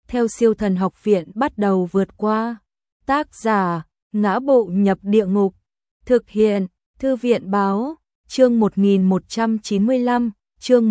theo Siêu Thần Học Viện bắt đầu vượt qua. Tác giả, Ngã Bộ Nhập Địa Ngục. Thực hiện, Thư viện Báo. Chương 1195, chương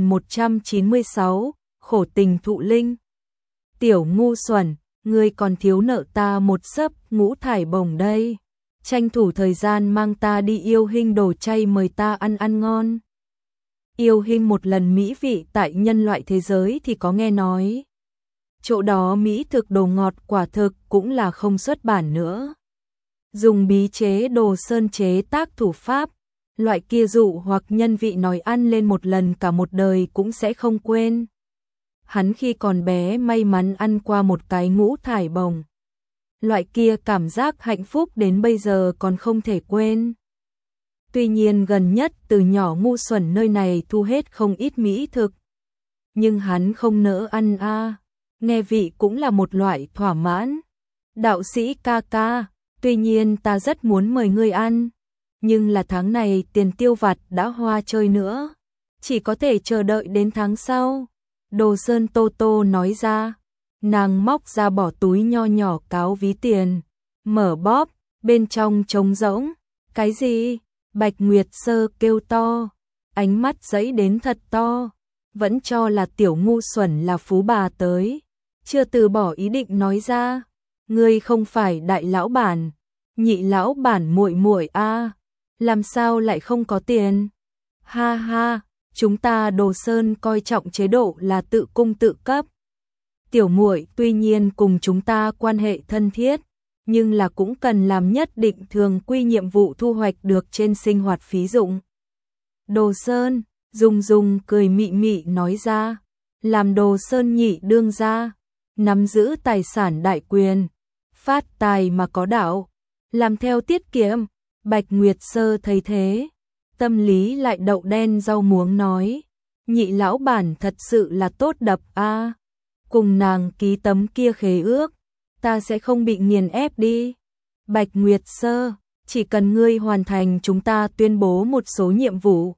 1196, khổ tình thụ linh. Tiểu ngu xuẩn, ngươi còn thiếu nợ ta một xấp ngũ thải bổng đây. Tranh thủ thời gian mang ta đi Yêu Hinh đồ chay mời ta ăn ngon. Yêu Hinh một lần mỹ vị tại nhân loại thế giới thì có nghe nói. Chỗ đó mỹ thực đồ ngọt quả thực cũng là không xuất bản nữa. Dùng bí chế đồ sơn chế tác thủ pháp, loại kia dụ hoặc nhân vị nói ăn lên một lần cả một đời cũng sẽ không quên. Hắn khi còn bé may mắn ăn qua một cái ngũ thải bồng. Loại kia cảm giác hạnh phúc đến bây giờ còn không thể quên. Tuy nhiên gần nhất từ nhỏ ngu xuẩn nơi này thu hết không ít mỹ thực. Nhưng hắn không nỡ ăn nghe vị cũng là một loại thỏa mãn. Đạo sĩ ca ca, tuy nhiên ta rất muốn mời ngươi ăn. Nhưng là tháng này tiền tiêu vặt đã hoa chơi nữa. Chỉ có thể chờ đợi đến tháng sau. Đồ Sơn Tô Tô nói ra. Nàng móc ra bỏ túi nho nhỏ cáo ví tiền. Mở bóp, bên trong trống rỗng. Cái gì? Bạch Nguyệt Sơ kêu to. Ánh mắt giãy đến thật to. Vẫn cho là tiểu ngu xuẩn là phú bà tới. Chưa từ bỏ ý định nói ra. Ngươi không phải đại lão bản. Nhị lão bản muội muội làm sao lại không có tiền? Ha ha, chúng ta Đồ Sơn coi trọng chế độ là tự cung tự cấp. Tiểu muội tuy nhiên cùng chúng ta quan hệ thân thiết, nhưng là cũng cần làm nhất định thường quy nhiệm vụ thu hoạch được trên sinh hoạt phí dụng. Đồ Sơn, Dung cười mị mị nói ra, làm Đồ Sơn nhị đương gia, nắm giữ tài sản đại quyền, phát tài mà có đạo, làm theo tiết kiệm. Bạch Nguyệt Sơ thấy thế, tâm lý lại đậu đen rau muống nói, nhị lão bản thật sự là tốt đập cùng nàng ký tấm kia khế ước, ta sẽ không bị nghiền ép đi. Bạch Nguyệt Sơ, chỉ cần ngươi hoàn thành chúng ta tuyên bố một số nhiệm vụ,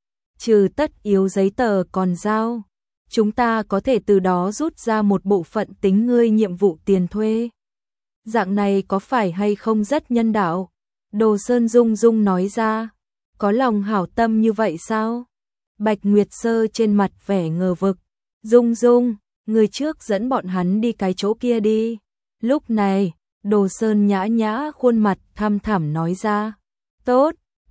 trừ tất yếu giấy tờ còn giao, chúng ta có thể từ đó rút ra một bộ phận tính ngươi nhiệm vụ tiền thuê. Dạng này có phải hay không rất nhân đạo? Đồ Sơn Dung nói ra, có lòng hảo tâm như vậy sao? Bạch Nguyệt Sơ trên mặt vẻ ngờ vực, Dung, người trước dẫn bọn hắn đi cái chỗ kia đi. Lúc này, Đồ Sơn nhã khuôn mặt thăm thẳm nói ra, tốt,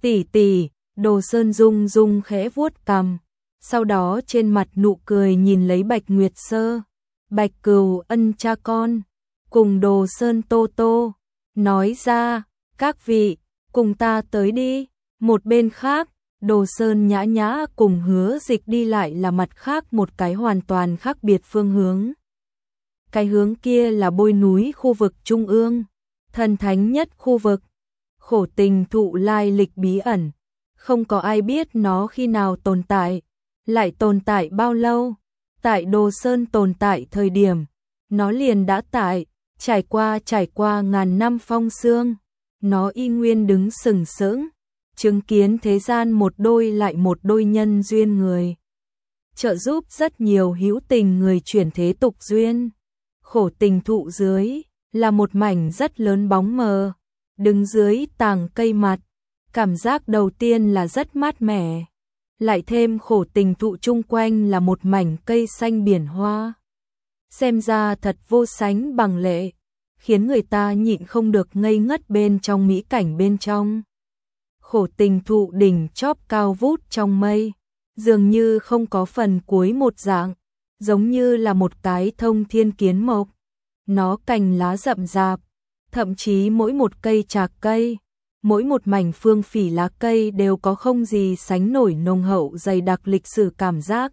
tỷ, Đồ Sơn Dung khẽ vuốt cằm, sau đó trên mặt nụ cười nhìn lấy Bạch Nguyệt Sơ, Bạch Cừu ân cha con, cùng Đồ Sơn Tô Tô, nói ra, các vị, cùng ta tới đi. Một bên khác, Đồ Sơn nhã cùng Hứa Dịch đi lại là mặt khác một cái hoàn toàn khác biệt phương hướng. Cái hướng kia là Bôi Núi khu vực trung ương, thần thánh nhất khu vực. Khổ tình thụ lai lịch bí ẩn, không có ai biết nó khi nào tồn tại, lại tồn tại bao lâu. Tại Đồ Sơn tồn tại thời điểm, nó liền đã trải qua ngàn năm phong sương. Nó y nguyên đứng sừng sững, chứng kiến thế gian một đôi lại một đôi nhân duyên người. Trợ giúp rất nhiều hữu tình người chuyển thế tục duyên. Khổ tình thụ dưới, là một mảnh rất lớn bóng mờ. Đứng dưới tàng cây mặt, cảm giác đầu tiên là rất mát mẻ. Lại thêm khổ tình thụ chung quanh là một mảnh cây xanh biển hoa. Xem ra thật vô sánh bằng lệ, khiến người ta nhịn không được ngây ngất bên trong mỹ cảnh bên trong. Khổ tình thụ đỉnh chóp cao vút trong mây, dường như không có phần cuối một dạng, giống như là một cái thông thiên kiến mộc. Nó cành lá rậm rạp, thậm chí mỗi một cây trạc cây, mỗi một mảnh phương phỉ lá cây đều có không gì sánh nổi nồng hậu dày đặc lịch sử cảm giác.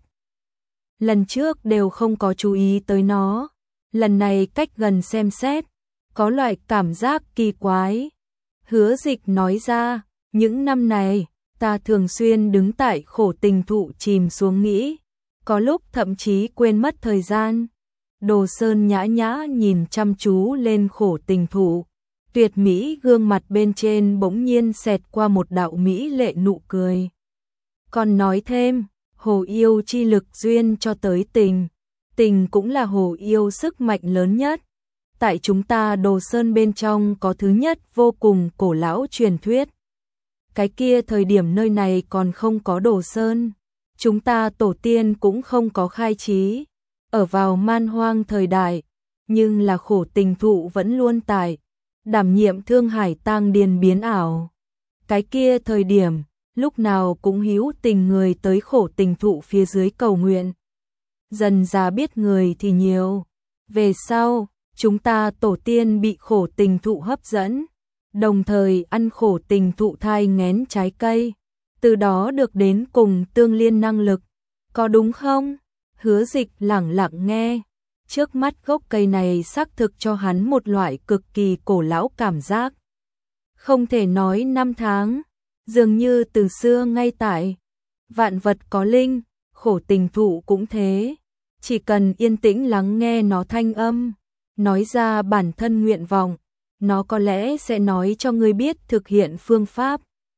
Lần trước đều không có chú ý tới nó, lần này cách gần xem xét, có loại cảm giác kỳ quái. Hứa Dịch nói ra, những năm này, ta thường xuyên đứng tại khổ tình thụ chìm xuống nghĩ, có lúc thậm chí quên mất thời gian. Đồ Sơn nhã nhìn chăm chú lên khổ tình thụ, tuyệt mỹ gương mặt bên trên bỗng nhiên xẹt qua một đạo mỹ lệ nụ cười. Còn nói thêm, hồ yêu chi lực duyên cho tới tình, Tình cũng là hồ yêu sức mạnh lớn nhất. Tại chúng ta Đồ Sơn bên trong có thứ nhất vô cùng cổ lão truyền thuyết. Cái kia thời điểm nơi này còn không có Đồ Sơn. Chúng ta tổ tiên cũng không có khai trí. Ở vào man hoang thời đại. Nhưng là khổ tình thụ vẫn luôn tại. Đảm nhiệm thương hải tang điền biến ảo. Cái kia thời điểm, lúc nào cũng hữu tình người tới khổ tình thụ phía dưới cầu nguyện. Dần ra biết người thì nhiều. Về sau, chúng ta tổ tiên bị khổ tình thụ hấp dẫn, đồng thời ăn khổ tình thụ thai nghén trái cây, từ đó được đến cùng tương liên năng lực. Có đúng không? Hứa Dịch lẳng lặng nghe. Trước mắt gốc cây này xác thực cho hắn một loại cực kỳ cổ lão cảm giác. Không thể nói năm tháng, dường như từ xưa ngay tại. Vạn vật có linh, khổ tình thụ cũng thế. Chỉ cần yên tĩnh lắng nghe nó thanh âm, nói ra bản thân nguyện vọng, nó có lẽ sẽ nói cho ngươi biết thực hiện phương pháp.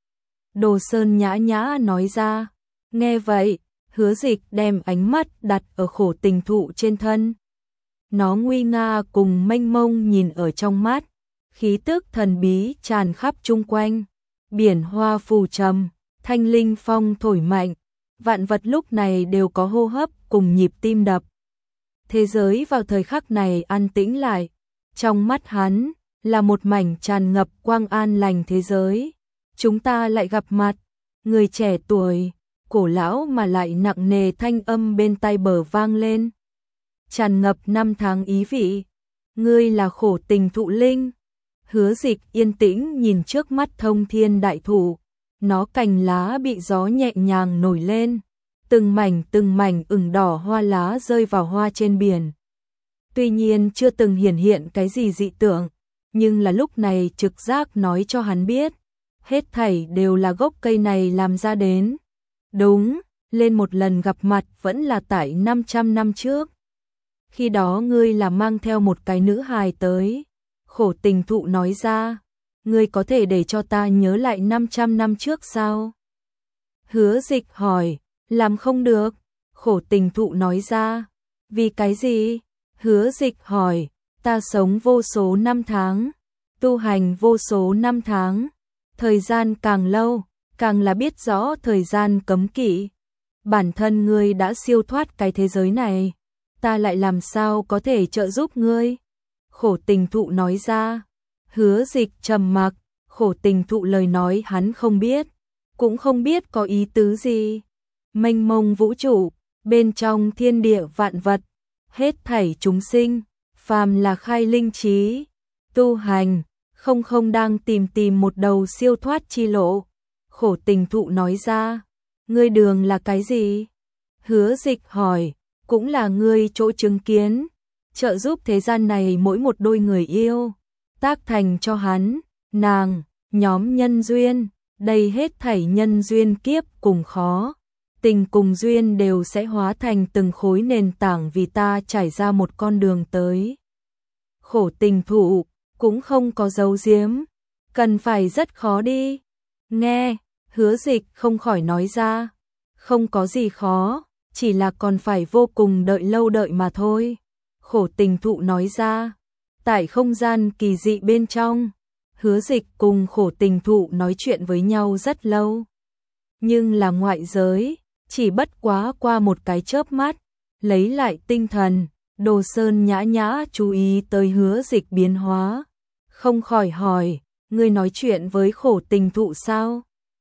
Đồ Sơn nhã nhã nói ra. Nghe vậy, Hứa Dịch đem ánh mắt đặt ở khổ tình thụ trên thân. Nó nguy nga cùng mênh mông nhìn ở trong mắt, khí tức thần bí tràn khắp chung quanh, biển hoa phù trầm, thanh linh phong thổi mạnh, vạn vật lúc này đều có hô hấp cùng nhịp tim đập. Thế giới vào thời khắc này an tĩnh lại, trong mắt hắn là một mảnh tràn ngập quang an lành thế giới. Chúng ta lại gặp mặt, người trẻ tuổi, cổ lão mà lại nặng nề thanh âm bên tai bờ vang lên. Tràn ngập năm tháng ý vị, ngươi là khổ tình thụ linh. Hứa Dịch yên tĩnh nhìn trước mắt thông thiên đại thụ, nó cành lá bị gió nhẹ nhàng nổi lên, từng mảnh ửng đỏ hoa lá rơi vào hoa trên biển. Tuy nhiên chưa từng hiển hiện cái gì dị tượng, nhưng là lúc này trực giác nói cho hắn biết, hết thảy đều là gốc cây này làm ra đến. Đúng, lên một lần gặp mặt vẫn là tại 500 năm trước. Khi đó ngươi là mang theo một cái nữ hài tới. Khổ tình thụ nói ra, ngươi có thể để cho ta nhớ lại 500 năm trước sao? Hứa Dịch hỏi, làm không được. Khổ tình thụ nói ra, vì cái gì? Hứa Dịch hỏi, ta sống vô số năm tháng, tu hành vô số năm tháng, thời gian càng lâu, càng là biết rõ thời gian cấm kỵ. Bản thân ngươi đã siêu thoát cái thế giới này, ta lại làm sao có thể trợ giúp ngươi? Khổ tình thụ nói ra. Hứa Dịch trầm mặc, khổ tình thụ lời nói hắn không biết, cũng không biết có ý tứ gì. Mênh mông vũ trụ, bên trong thiên địa vạn vật, hết thảy chúng sinh, phàm là khai linh trí, tu hành, không đang tìm một đầu siêu thoát chi lộ. Khổ tình thụ nói ra, ngươi đường là cái gì? Hứa Dịch hỏi, cũng là ngươi chỗ chứng kiến, trợ giúp thế gian này mỗi một đôi người yêu, tác thành cho hắn, nàng, nhóm nhân duyên, đây hết thảy nhân duyên kiếp cùng khó, tình cùng duyên đều sẽ hóa thành từng khối nền tảng vì ta trải ra một con đường tới. Khổ tình thụ, cũng không có giấu giếm, cần phải rất khó đi. Nghe, Hứa Dịch không khỏi nói ra, không có gì khó, chỉ là còn phải vô cùng đợi lâu đợi mà thôi. Khổ tình thụ nói ra, tại không gian kỳ dị bên trong, Hứa Dịch cùng khổ tình thụ nói chuyện với nhau rất lâu. Nhưng là ngoại giới, chỉ bất quá qua một cái chớp mắt, lấy lại tinh thần, Đồ Sơn nhã nhã chú ý tới Hứa Dịch biến hóa, không khỏi hỏi, ngươi nói chuyện với khổ tình thụ sao?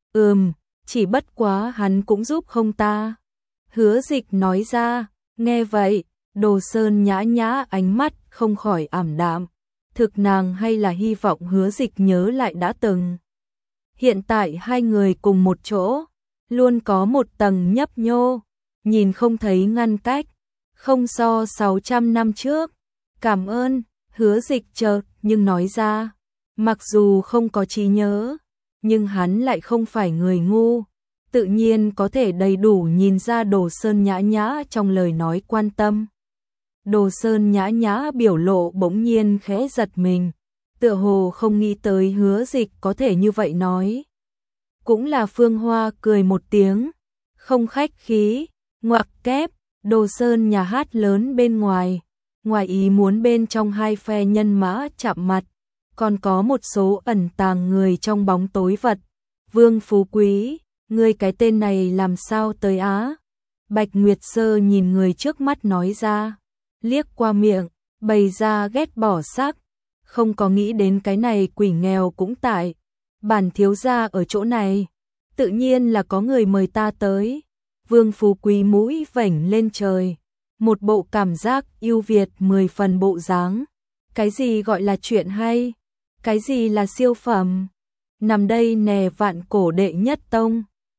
Chỉ bất quá hắn cũng giúp không ta. Hứa Dịch nói ra. Nghe vậy, Đồ Sơn nhã nhã ánh mắt không khỏi ảm đạm, thực nàng hay là hy vọng Hứa Dịch nhớ lại đã từng. Hiện tại hai người cùng một chỗ, luôn có một tầng nhấp nhô, nhìn không thấy ngăn cách, không so 600 năm trước. Cảm ơn. Hứa Dịch chợt nhưng nói ra, mặc dù không có trí nhớ, nhưng hắn lại không phải người ngu, tự nhiên có thể đầy đủ nhìn ra Đồ Sơn nhã nhã trong lời nói quan tâm. Đồ Sơn nhã nhã biểu lộ bỗng nhiên khẽ giật mình, tựa hồ không nghĩ tới Hứa Dịch có thể như vậy nói. Cũng là Phương Hoa cười một tiếng, không khách khí, ngoặc kép, Đồ Sơn nhà hát lớn bên ngoài, ngoài ý muốn bên trong hai phe nhân mã chạm mặt, còn có một số ẩn tàng người trong bóng tối vật. Vương Phú Quý, ngươi cái tên này làm sao tới Á? Bạch Nguyệt Sơ nhìn người trước mắt nói ra, liếc qua miệng, bày ra ghét bỏ sắc, không có nghĩ đến cái này quỷ nghèo cũng tại. Bản thiếu gia ở chỗ này, tự nhiên là có người mời ta tới. Vương Phú Quý mũi vểnh lên trời, một bộ cảm giác yêu Việt 10 phần bộ dáng. Cái gì gọi là chuyện hay? Cái gì là siêu phẩm? Nằm đây nè vạn cổ đệ nhất tông.